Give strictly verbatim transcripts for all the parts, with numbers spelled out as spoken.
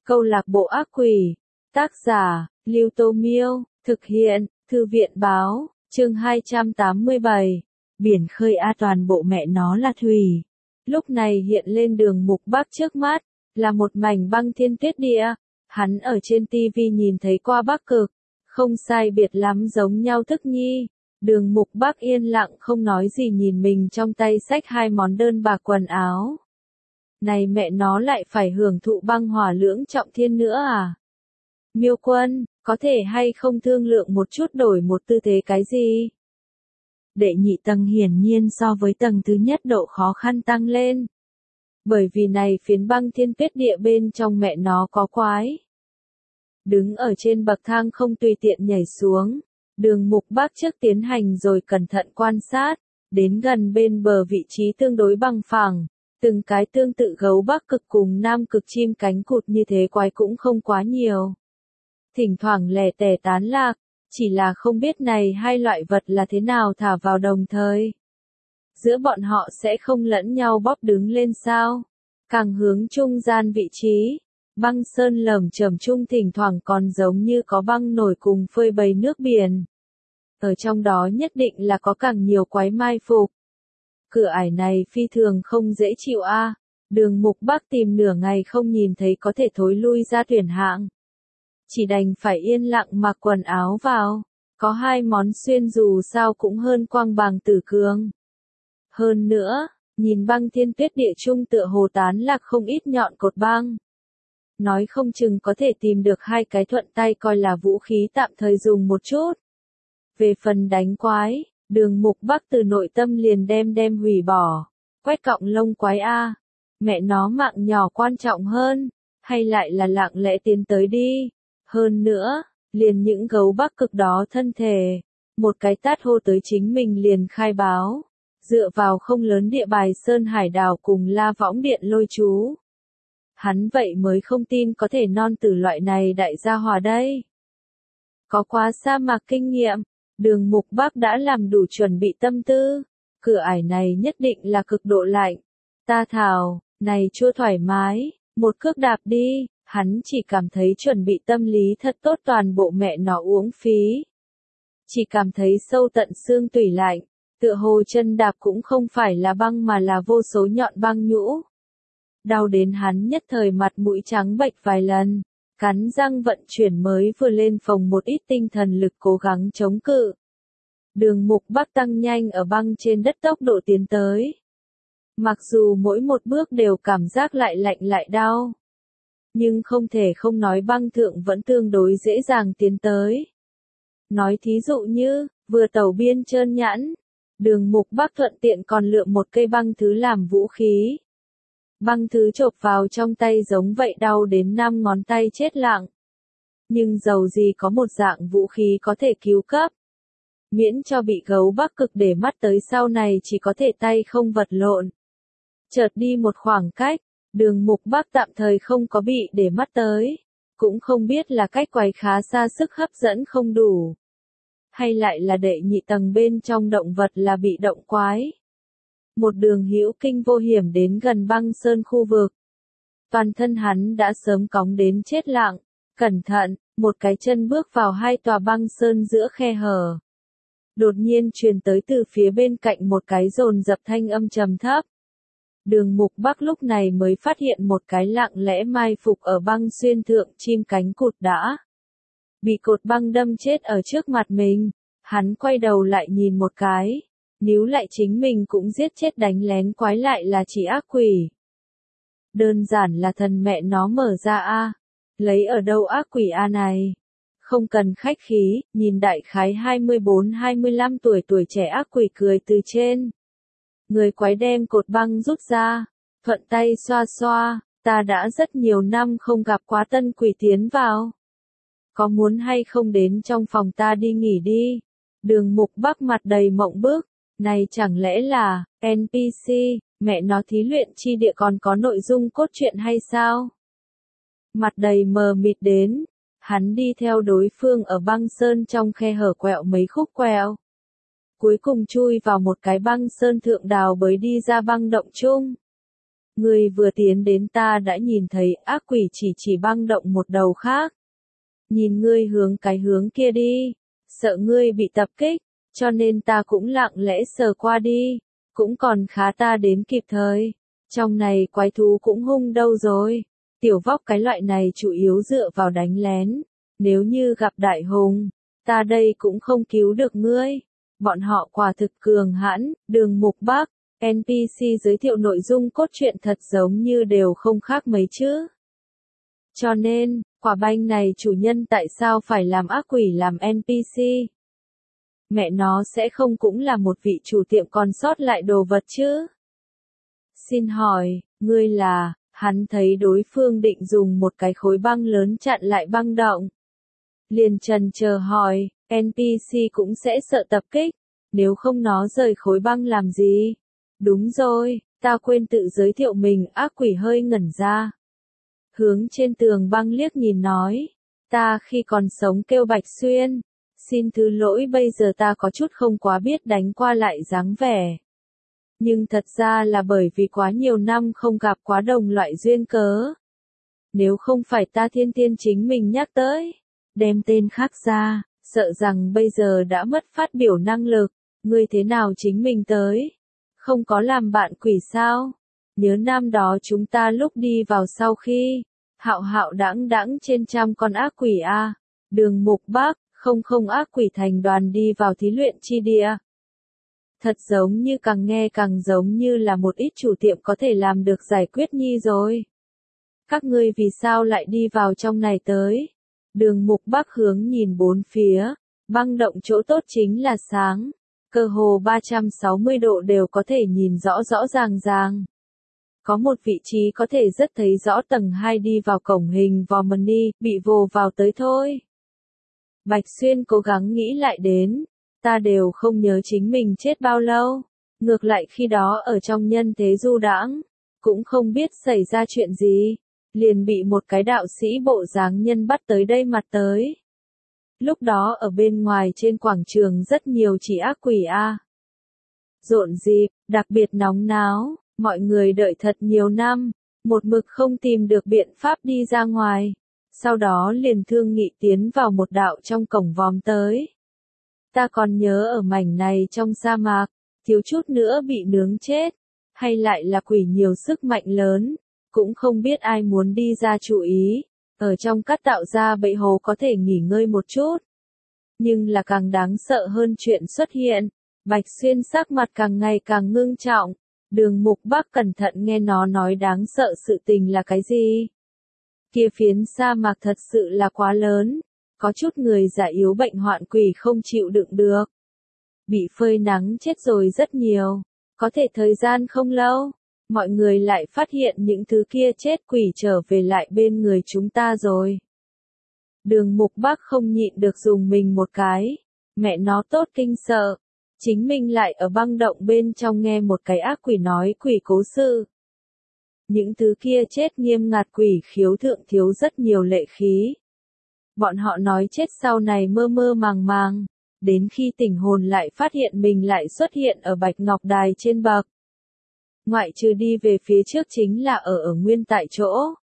Câu lạc bộ ác quỷ. Tác giả, Lưu Tô Miêu. Thực hiện, Thư viện Báo. Chương hai trăm tám mươi bảy. Biển khơi a toàn bộ mẹ nó là thủy. Lúc này hiện lên Đường Mục Bắc trước mắt, là một mảnh băng thiên tuyết địa. Hắn ở trên tivi nhìn thấy qua Bắc Cực, không sai biệt lắm giống nhau thức nhi. Đường Mục Bắc yên lặng không nói gì nhìn mình trong tay xách hai món đơn bạc quần áo. Này mẹ nó lại phải hưởng thụ băng hỏa lưỡng trọng thiên nữa à? Miêu Quân, có thể hay không thương lượng một chút đổi một tư thế cái gì? Đệ nhị tầng hiển nhiên so với tầng thứ nhất độ khó khăn tăng lên. Bởi vì này phiến băng thiên tuyết địa bên trong mẹ nó có quái. Đứng ở trên bậc thang không tùy tiện nhảy xuống. Đường Mục Bắc trước tiến hành rồi cẩn thận quan sát, đến gần bên bờ vị trí tương đối bằng phẳng, từng cái tương tự gấu Bắc Cực cùng Nam Cực chim cánh cụt như thế quái cũng không quá nhiều. Thỉnh thoảng lẻ tẻ tán lạc, chỉ là không biết này hai loại vật là thế nào thả vào đồng thời. Giữa bọn họ sẽ không lẫn nhau bóp đứng lên sao? Càng hướng trung gian vị trí, băng sơn lởm chởm trung thỉnh thoảng còn giống như có băng nổi cùng phơi bày nước biển. Ở trong đó nhất định là có càng nhiều quái mai phục. Cửa ải này phi thường không dễ chịu a. À. Đường Mục Bắc tìm nửa ngày không nhìn thấy có thể thối lui ra tuyển hạng. Chỉ đành phải yên lặng mặc quần áo vào. Có hai món xuyên dù sao cũng hơn quang bằng tử cường. Hơn nữa, nhìn băng thiên tuyết địa trung tựa hồ tán lạc không ít nhọn cột băng. Nói không chừng có thể tìm được hai cái thuận tay coi là vũ khí tạm thời dùng một chút. Về phần đánh quái, Đường Mục Bắc từ nội tâm liền đem đem hủy bỏ. Quét cọng lông quái a, mẹ nó mạng nhỏ quan trọng hơn, hay lại là lặng lẽ tiến tới đi. Hơn nữa, liền những gấu Bắc Cực đó thân thể, một cái tát hô tới chính mình liền khai báo. Dựa vào không lớn địa bài Sơn Hải Đảo cùng La Võng Điện lôi chú. Hắn vậy mới không tin có thể non tử loại này đại gia hòa đây. Có quá sa mạc kinh nghiệm, Đường Mục Bắc đã làm đủ chuẩn bị tâm tư. Cửa ải này nhất định là cực độ lạnh. Ta thảo, này chưa thoải mái, một cước đạp đi, hắn chỉ cảm thấy chuẩn bị tâm lý thật tốt toàn bộ mẹ nó uống phí. Chỉ cảm thấy sâu tận xương tủy lạnh, tựa hồ chân đạp cũng không phải là băng mà là vô số nhọn băng nhũ. Đau đến hắn nhất thời mặt mũi trắng bệch vài lần, cắn răng vận chuyển mới vừa lên phòng một ít tinh thần lực cố gắng chống cự. Đường Mục Bắc tăng nhanh ở băng trên đất tốc độ tiến tới. Mặc dù mỗi một bước đều cảm giác lại lạnh lại đau, nhưng không thể không nói băng thượng vẫn tương đối dễ dàng tiến tới. Nói thí dụ như, vừa tàu biên trơn nhẵn, Đường Mục Bắc thuận tiện còn lựa một cây băng thứ làm vũ khí. Băng thứ chộp vào trong tay giống vậy đau đến năm ngón tay chết lặng. Nhưng dầu gì có một dạng vũ khí có thể cứu cấp. Miễn cho bị gấu Bắc Cực để mắt tới sau này chỉ có thể tay không vật lộn. Chợt đi một khoảng cách, Đường Mục Bắc tạm thời không có bị để mắt tới. Cũng không biết là cách quái khá xa sức hấp dẫn không đủ. Hay lại là đệ nhị tầng bên trong động vật là bị động quái. Một đường hữu kinh vô hiểm đến gần băng sơn khu vực. Toàn thân hắn đã sớm cóng đến chết lặng, cẩn thận, một cái chân bước vào hai tòa băng sơn giữa khe hở. Đột nhiên truyền tới từ phía bên cạnh một cái dồn dập thanh âm trầm thấp. Đường Mục Bắc lúc này mới phát hiện một cái lặng lẽ mai phục ở băng xuyên thượng chim cánh cụt đã bị cột băng đâm chết ở trước mặt mình. Hắn quay đầu lại nhìn một cái. Níu lại chính mình cũng giết chết đánh lén quái lại là chỉ ác quỷ. Đơn giản là thần mẹ nó mở ra a. Lấy ở đâu ác quỷ a này? Không cần khách khí, nhìn đại khái hai mươi bốn hai mươi lăm tuổi tuổi trẻ ác quỷ cười từ trên. Người quái đem cột băng rút ra, thuận tay xoa xoa, ta đã rất nhiều năm không gặp quá tân quỷ tiến vào. Có muốn hay không đến trong phòng ta đi nghỉ đi? Đường Mục Bắc mặt đầy mộng bức. Này chẳng lẽ là, en pê xê, mẹ nó thí luyện chi địa còn có nội dung cốt truyện hay sao? Mặt đầy mờ mịt đến, hắn đi theo đối phương ở băng sơn trong khe hở quẹo mấy khúc quẹo. Cuối cùng chui vào một cái băng sơn thượng đào bới đi ra băng động chung. Ngươi vừa tiến đến ta đã nhìn thấy ác quỷ chỉ chỉ băng động một đầu khác. Nhìn ngươi hướng cái hướng kia đi, sợ ngươi bị tập kích, cho nên ta cũng lặng lẽ sờ qua đi, cũng còn khá ta đến kịp thời. Trong này quái thú cũng hung đâu rồi, tiểu vóc cái loại này chủ yếu dựa vào đánh lén, nếu như gặp đại hùng, ta đây cũng không cứu được ngươi. Bọn họ quả thực cường hãn, Đường Mục Bắc, en pê xê giới thiệu nội dung cốt truyện thật giống như đều không khác mấy chứ. Cho nên, quả banh này chủ nhân tại sao phải làm ác quỷ làm en pê xê? Mẹ nó sẽ không cũng là một vị chủ tiệm còn sót lại đồ vật chứ? Xin hỏi, ngươi là, hắn thấy đối phương định dùng một cái khối băng lớn chặn lại băng động. Liền trần chờ hỏi, en pê xê cũng sẽ sợ tập kích, nếu không nó rời khối băng làm gì? Đúng rồi, ta quên tự giới thiệu mình, ác quỷ hơi ngẩn ra. Hướng trên tường băng liếc nhìn nói, ta khi còn sống kêu Bạch Xuyên, xin thứ lỗi bây giờ ta có chút không quá biết đánh qua lại dáng vẻ. Nhưng thật ra là bởi vì quá nhiều năm không gặp quá đồng loại duyên cớ. Nếu không phải ta thiên tiên chính mình nhắc tới, đem tên khác ra, sợ rằng bây giờ đã mất phát biểu năng lực, ngươi thế nào chính mình tới? Không có làm bạn quỷ sao? Nhớ năm đó chúng ta lúc đi vào sau khi, hạo hạo đãng đãng trên trăm con ác quỷ a, Đường Mục Bắc, không không ác quỷ thành đoàn đi vào thí luyện chi địa. Thật giống như càng nghe càng giống như là một ít chủ tiệm có thể làm được giải quyết nhi rồi. Các ngươi vì sao lại đi vào trong này tới? Đường Mục Bắc hướng nhìn bốn phía, băng động chỗ tốt chính là sáng, cơ hồ ba trăm sáu mươi độ đều có thể nhìn rõ rõ ràng ràng. Có một vị trí có thể rất thấy rõ tầng hai đi vào cổng hình vò mini, bị vồ vào tới thôi. Bạch Xuyên cố gắng nghĩ lại đến, ta đều không nhớ chính mình chết bao lâu, ngược lại khi đó ở trong nhân thế du đãng, cũng không biết xảy ra chuyện gì, liền bị một cái đạo sĩ bộ dáng nhân bắt tới đây mặt tới. Lúc đó ở bên ngoài trên quảng trường rất nhiều chỉ ác quỷ a. Rộn rịp, đặc biệt nóng náo, mọi người đợi thật nhiều năm, một mực không tìm được biện pháp đi ra ngoài, sau đó liền thương nghị tiến vào một đạo trong cổng vòm tới. Ta còn nhớ ở mảnh này trong sa mạc, thiếu chút nữa bị nướng chết, hay lại là quỷ nhiều sức mạnh lớn, cũng không biết ai muốn đi ra chú ý, ở trong cát tạo ra bẫy hồ có thể nghỉ ngơi một chút. Nhưng là càng đáng sợ hơn chuyện xuất hiện, Bạch Xuyên sắc mặt càng ngày càng ngưng trọng, Đường Mục Bắc cẩn thận nghe nó nói đáng sợ sự tình là cái gì. Kia phiến sa mạc thật sự là quá lớn, có chút người già yếu bệnh hoạn quỷ không chịu đựng được. Bị phơi nắng chết rồi rất nhiều, có thể thời gian không lâu, mọi người lại phát hiện những thứ kia chết quỷ trở về lại bên người chúng ta rồi. Đường Mục Bắc không nhịn được dùng mình một cái, mẹ nó tốt kinh sợ, chính mình lại ở băng động bên trong nghe một cái ác quỷ nói quỷ cố sự. Những thứ kia chết nghiêm ngặt quỷ khiếu thượng thiếu rất nhiều lệ khí. Bọn họ nói chết sau này mơ mơ màng màng, đến khi tỉnh hồn lại phát hiện mình lại xuất hiện ở Bạch Ngọc Đài trên bậc. Ngoại trừ đi về phía trước chính là ở ở nguyên tại chỗ.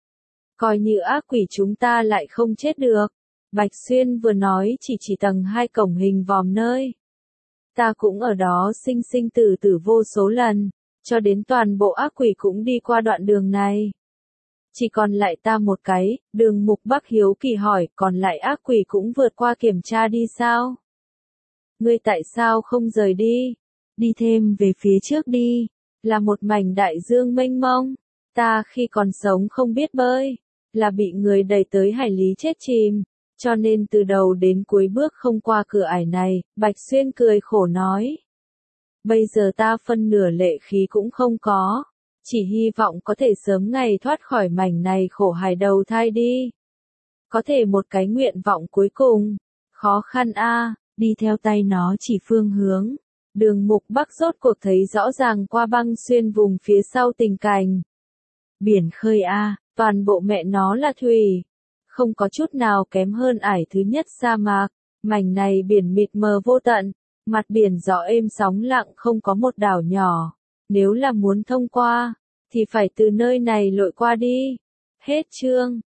Coi như ác quỷ chúng ta lại không chết được. Bạch Xuyên vừa nói chỉ chỉ tầng hai cổng hình vòm nơi. Ta cũng ở đó sinh sinh tử tử vô số lần, cho đến toàn bộ ác quỷ cũng đi qua đoạn đường này. Chỉ còn lại ta một cái, Đường Mục Bắc hiếu kỳ hỏi, còn lại ác quỷ cũng vượt qua kiểm tra đi sao? Ngươi tại sao không rời đi? Đi thêm về phía trước đi, là một mảnh đại dương mênh mông. Ta khi còn sống không biết bơi, là bị người đẩy tới hải lý chết chìm, cho nên từ đầu đến cuối bước không qua cửa ải này, Bạch Xuyên cười khổ nói. Bây giờ ta phân nửa lệ khí cũng không có, chỉ hy vọng có thể sớm ngày thoát khỏi mảnh này khổ hải đầu thai đi. Có thể một cái nguyện vọng cuối cùng, khó khăn a, đi theo tay nó chỉ phương hướng. Đường Mục Bắc rốt cuộc thấy rõ ràng qua băng xuyên vùng phía sau tình cảnh. Biển khơi a, toàn bộ mẹ nó là thủy, không có chút nào kém hơn ải thứ nhất sa mạc, mảnh này biển mịt mờ vô tận, mặt biển gió êm sóng lặng không có một đảo nhỏ, nếu là muốn thông qua, thì phải từ nơi này lội qua đi. Hết chương.